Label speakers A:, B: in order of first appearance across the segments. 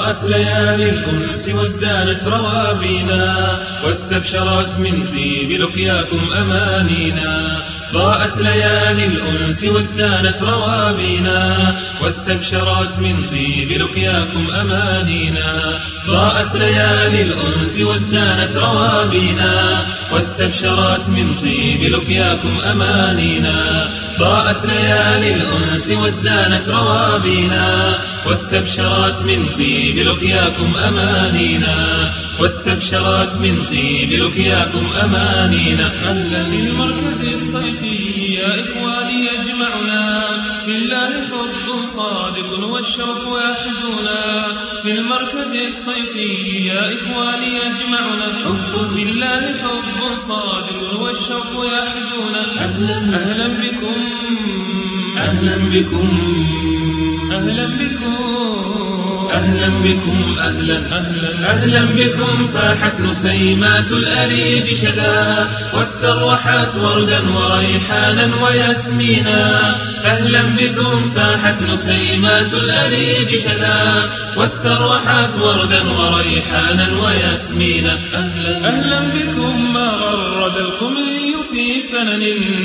A: ضاءت ليالي الأنس وازدانت روابينا، واستبشرت من طيب لقياكم أمانينا. ضاءت ليالي الأنس وازدانت روابينا، واستبشرت من طيب لقياكم أمانينا. ضاءت ليالي الأنس وازدانت روابينا، واستبشرت من طيب لقياكم أمانينا. ضاءت ليالي الأنس وازدانت روابينا، واستبشرت من طيب لقياكم أمانينا. واستبشرت من طيب لقياكم أمانينا. أهلا المركز الصيفي يا إخواني يجمعنا، في الله حب صادق والشوق يحدنا. في المركز الصيفي يا إخواني يجمعنا، حب في الله حب صادق والشوق يحدنا. أهلا بكم أهلا بكم أهلا بكم أهلا بكم أهلا أهلا أهلا بكم. فاحت نسيمات الأريج شذا، واستروحت وردا وريحانا وياسمينا. أهلا بكم فاحت نسيمات الأريج شذا، واستروحت وردا وريحانا وياسمينا. أهلا بكم. ما غرد القمري في فنن،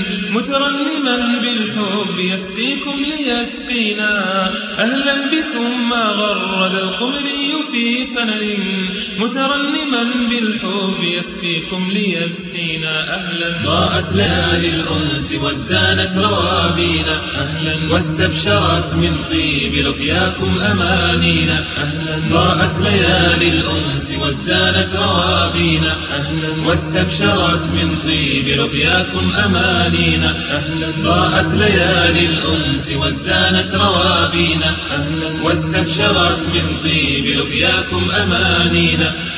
A: مترنما بالحب يسقيكم ليسقينا. أهلا بكم. ما غرد القمري في فنن، مترنما بالحب يسقيكم ليسقينا. أهلا. ضاءت ليالي الأنس وازدانت روابينا، أهلا واستبشرت من طيب لقياكم أمانينا. أهلا. ضاءت ليالي الأنس وازدانت روابينا، أهلا واستبشرت من طيب لقياكم أمانينا. أهلا. ضاءت ليالي الأنس وازدانت روابينا، أهلا واستبشرت من طيب لقياكم أمانينا.